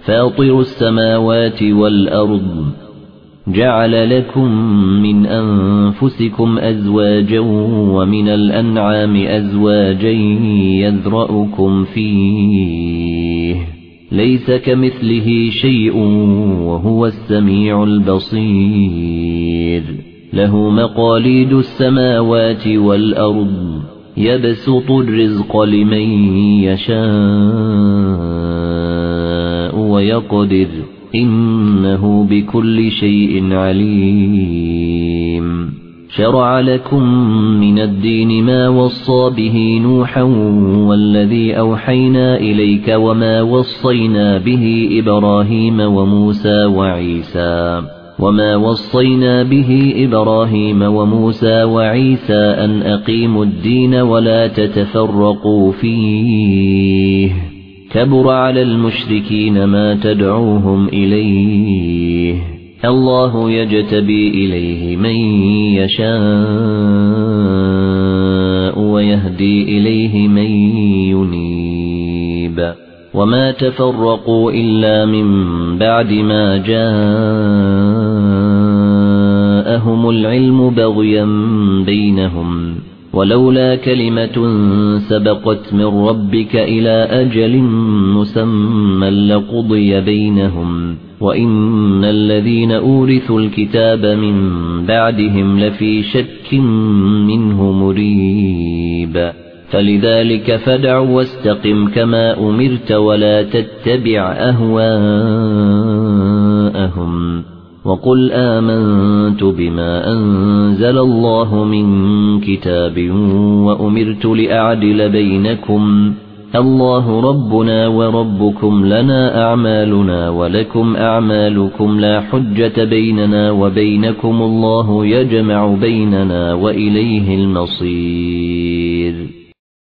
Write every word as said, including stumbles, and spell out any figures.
فاطر السماوات والأرض جعل لكم من أنفسكم أزواجا ومن الأنعام أزواجا يذرأكم فيه ليس كمثله شيء وهو السميع البصير له مقاليد السماوات والأرض يبسط الرزق لمن يشاء ويقدر إنه بكل شيء عليم شرع لكم من الدين ما وصى به نوحا والذي أوحينا إليك وما وصينا به إبراهيم وموسى وعيسى وما وصينا به إبراهيم وموسى وعيسى أن أقيموا الدين ولا تتفرقوا فيه كبر على المشركين ما تدعوهم إليه الله يجتبي إليه من يشاء ويهدي إليه من ينيب وما تفرقوا إلا من بعد ما جاءهم العلم بغيا بينهم ولولا كلمة سبقت من ربك إلى أجل مسمى لقضي بينهم وإن الذين أورثوا الكتاب من بعدهم لفي شك منه مريب فلذلك فادع واستقم كما أمرت ولا تتبع أهواءهم وقل آمنت بما أنزل الله من كتاب وأمرت لأعدل بينكم الله ربنا وربكم لنا أعمالنا ولكم أعمالكم لا حجة بيننا وبينكم الله يجمع بيننا وإليه المصير